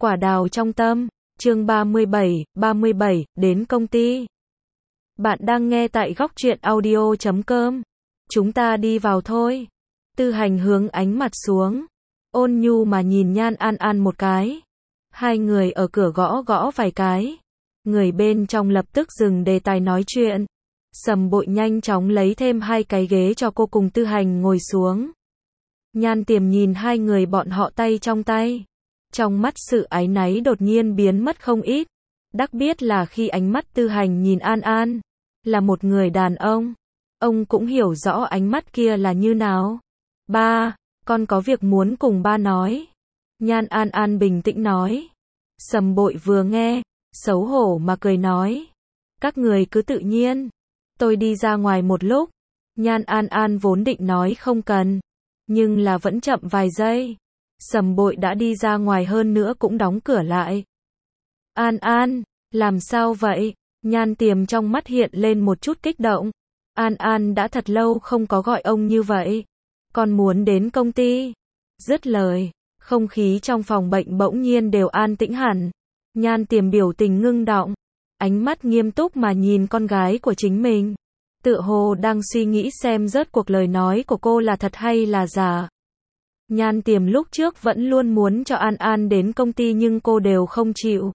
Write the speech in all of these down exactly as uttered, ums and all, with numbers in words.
Quả đào trong tâm, chương ba mươi bảy, ba mươi bảy, đến công ty. Bạn đang nghe tại góc truyện audio chấm com. Chúng ta đi vào thôi. Tư Hành hướng ánh mặt xuống, ôn nhu mà nhìn Nhan An An một cái. Hai người ở cửa gõ gõ vài cái. Người bên trong lập tức dừng đề tài nói chuyện. Sầm Bội nhanh chóng lấy thêm hai cái ghế cho cô cùng Tư Hành ngồi xuống. Nhan Tiềm nhìn hai người bọn họ tay trong tay. Trong mắt sự áy náy đột nhiên biến mất không ít. Đắc biết là khi ánh mắt Tư Hành nhìn An An, là một người đàn ông. Ông cũng hiểu rõ ánh mắt kia là như nào. Ba, con có việc muốn cùng ba nói. Nhan An An bình tĩnh nói. Sầm Bội vừa nghe, xấu hổ mà cười nói. Các người cứ tự nhiên. Tôi đi ra ngoài một lúc. Nhan An An vốn định nói không cần. Nhưng là vẫn chậm vài giây. Sầm Bội đã đi ra ngoài hơn nữa cũng đóng cửa lại. An An, làm sao vậy? Nhan Tiềm trong mắt hiện lên một chút kích động. An An đã thật lâu không có gọi ông như vậy. Con muốn đến công ty. Dứt lời, không khí trong phòng bệnh bỗng nhiên đều an tĩnh hẳn. Nhan Tiềm biểu tình ngưng đọng, ánh mắt nghiêm túc mà nhìn con gái của chính mình. Tựa hồ đang suy nghĩ xem rốt cuộc lời nói của cô là thật hay là giả. Nhan Tiềm lúc trước vẫn luôn muốn cho An An đến công ty nhưng cô đều không chịu.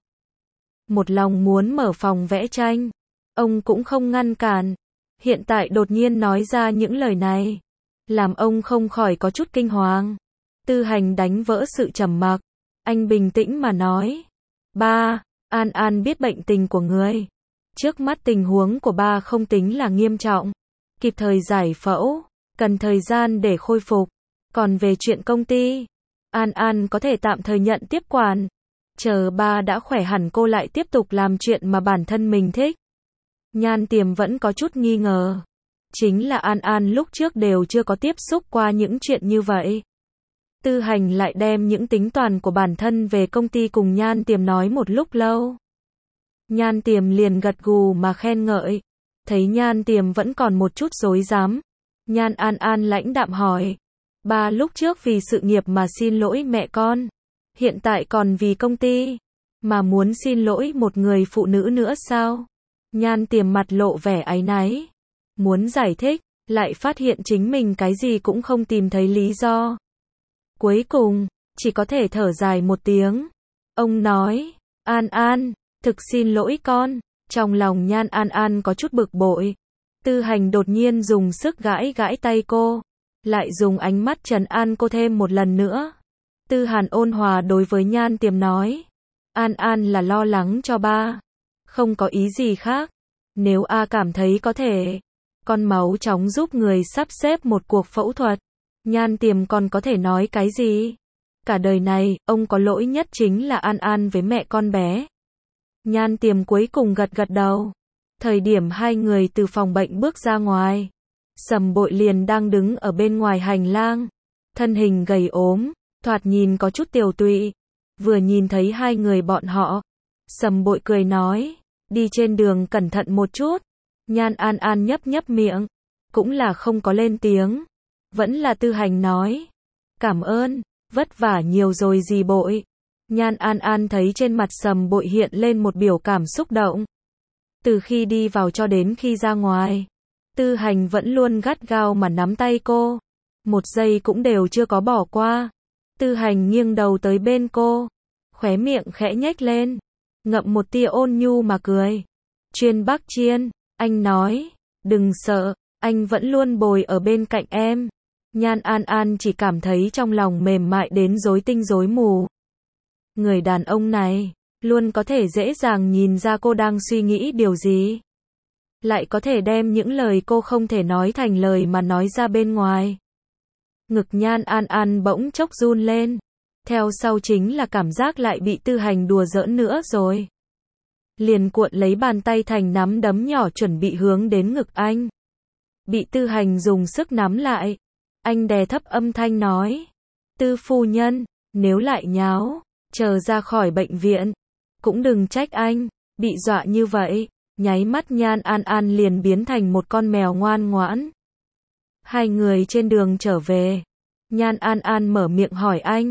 Một lòng muốn mở phòng vẽ tranh. Ông cũng không ngăn cản. Hiện tại đột nhiên nói ra những lời này, làm ông không khỏi có chút kinh hoàng. Tư Hành đánh vỡ sự trầm mặc. Anh bình tĩnh mà nói. Ba, An An biết bệnh tình của người. Trước mắt tình huống của ba không tính là nghiêm trọng. Kịp thời giải phẫu, cần thời gian để khôi phục. Còn về chuyện công ty, An An có thể tạm thời nhận tiếp quản. Chờ ba đã khỏe hẳn cô lại tiếp tục làm chuyện mà bản thân mình thích. Nhan Tiềm vẫn có chút nghi ngờ. Chính là An An lúc trước đều chưa có tiếp xúc qua những chuyện như vậy. Tư Hành lại đem những tính toán của bản thân về công ty cùng Nhan Tiềm nói một lúc lâu. Nhan Tiềm liền gật gù mà khen ngợi. Thấy Nhan Tiềm vẫn còn một chút rối rắm, Nhan An An lãnh đạm hỏi. Ba lúc trước vì sự nghiệp mà xin lỗi mẹ con. Hiện tại còn vì công ty mà muốn xin lỗi một người phụ nữ nữa sao? Nhan Tiềm mặt lộ vẻ áy náy. Muốn giải thích, lại phát hiện chính mình cái gì cũng không tìm thấy lý do. Cuối cùng, chỉ có thể thở dài một tiếng. Ông nói, An An, thực xin lỗi con. Trong lòng Nhan An An có chút bực bội. Tư Hành đột nhiên dùng sức gãi gãi tay cô. Lại dùng ánh mắt trấn an cô thêm một lần nữa. Tư Hàn ôn hòa đối với Nhan Tiềm nói. An An là lo lắng cho ba. Không có ý gì khác. Nếu A cảm thấy có thể, con máu chóng giúp người sắp xếp một cuộc phẫu thuật. Nhan Tiềm còn có thể nói cái gì? Cả đời này, ông có lỗi nhất chính là An An với mẹ con bé. Nhan Tiềm cuối cùng gật gật đầu. Thời điểm hai người từ phòng bệnh bước ra ngoài, Sầm Bội liền đang đứng ở bên ngoài hành lang. Thân hình gầy ốm, thoạt nhìn có chút tiều tụy. Vừa nhìn thấy hai người bọn họ, Sầm Bội cười nói, đi trên đường cẩn thận một chút. Nhan An An nhấp nhấp miệng, cũng là không có lên tiếng. Vẫn là Tư Hành nói, cảm ơn, vất vả nhiều rồi dì Bội. Nhan An An thấy trên mặt Sầm Bội hiện lên một biểu cảm xúc động. Từ khi đi vào cho đến khi ra ngoài, Tư Hành vẫn luôn gắt gao mà nắm tay cô. Một giây cũng đều chưa có bỏ qua. Tư Hành nghiêng đầu tới bên cô, khóe miệng khẽ nhếch lên, ngậm một tia ôn nhu mà cười. Chuyên Bắc Chiên, anh nói, đừng sợ, anh vẫn luôn bồi ở bên cạnh em. Nhan An An chỉ cảm thấy trong lòng mềm mại đến rối tinh rối mù. Người đàn ông này, luôn có thể dễ dàng nhìn ra cô đang suy nghĩ điều gì. Lại có thể đem những lời cô không thể nói thành lời mà nói ra bên ngoài. Ngực Nhan An An bỗng chốc run lên. Theo sau chính là cảm giác lại bị Tư Hành đùa giỡn nữa rồi. Liền cuộn lấy bàn tay thành nắm đấm nhỏ chuẩn bị hướng đến ngực anh. Bị Tư Hành dùng sức nắm lại. Anh đè thấp âm thanh nói. Tư phu nhân, nếu lại nháo, chờ ra khỏi bệnh viện, cũng đừng trách anh. Bị dọa như vậy, nháy mắt Nhan An An liền biến thành một con mèo ngoan ngoãn. Hai người trên đường trở về, Nhan An An mở miệng hỏi anh.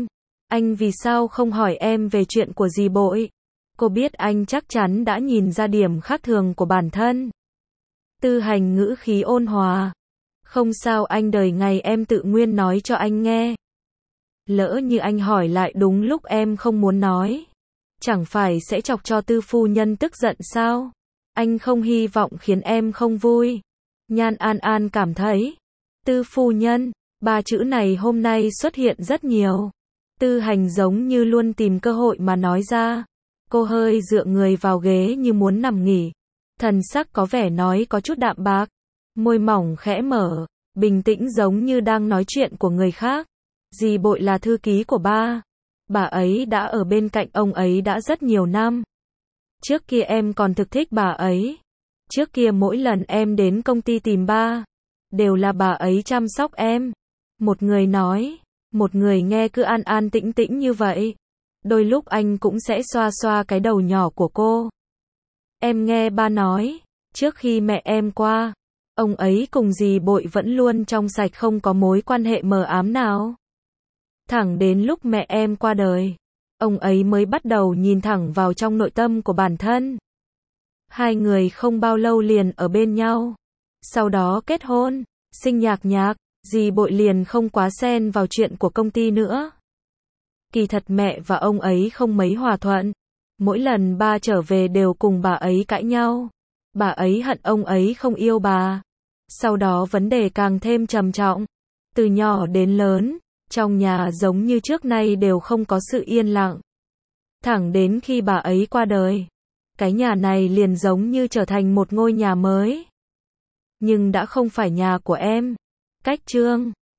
Anh vì sao không hỏi em về chuyện của dì Bội? Cô biết anh chắc chắn đã nhìn ra điểm khác thường của bản thân. Tư Hành ngữ khí ôn hòa. Không sao anh, đời ngày em tự nguyên nói cho anh nghe. Lỡ như anh hỏi lại đúng lúc em không muốn nói, chẳng phải sẽ chọc cho Tư phu nhân tức giận sao? Anh không hy vọng khiến em không vui. Nhan An An cảm thấy, Tư phu nhân, ba chữ này hôm nay xuất hiện rất nhiều. Tư Hành giống như luôn tìm cơ hội mà nói ra. Cô hơi dựa người vào ghế như muốn nằm nghỉ. Thần sắc có vẻ nói có chút đạm bạc. Môi mỏng khẽ mở, bình tĩnh giống như đang nói chuyện của người khác. Dì Bội là thư ký của ba. Bà ấy đã ở bên cạnh ông ấy đã rất nhiều năm. Trước kia em còn thực thích bà ấy. Trước kia mỗi lần em đến công ty tìm ba, đều là bà ấy chăm sóc em. Một người nói, một người nghe cứ an an tĩnh tĩnh như vậy. Đôi lúc anh cũng sẽ xoa xoa cái đầu nhỏ của cô. Em nghe ba nói, trước khi mẹ em qua, ông ấy cùng dì Bội vẫn luôn trong sạch, không có mối quan hệ mờ ám nào. Thẳng đến lúc mẹ em qua đời, ông ấy mới bắt đầu nhìn thẳng vào trong nội tâm của bản thân. Hai người không bao lâu liền ở bên nhau. Sau đó kết hôn, sinh nhạc nhạc, dì Bội liền không quá xen vào chuyện của công ty nữa. Kỳ thật mẹ và ông ấy không mấy hòa thuận. Mỗi lần ba trở về đều cùng bà ấy cãi nhau. Bà ấy hận ông ấy không yêu bà. Sau đó vấn đề càng thêm trầm trọng. Từ nhỏ đến lớn, trong nhà giống như trước nay đều không có sự yên lặng. Thẳng đến khi bà ấy qua đời, cái nhà này liền giống như trở thành một ngôi nhà mới. Nhưng đã không phải nhà của em. Cách Trương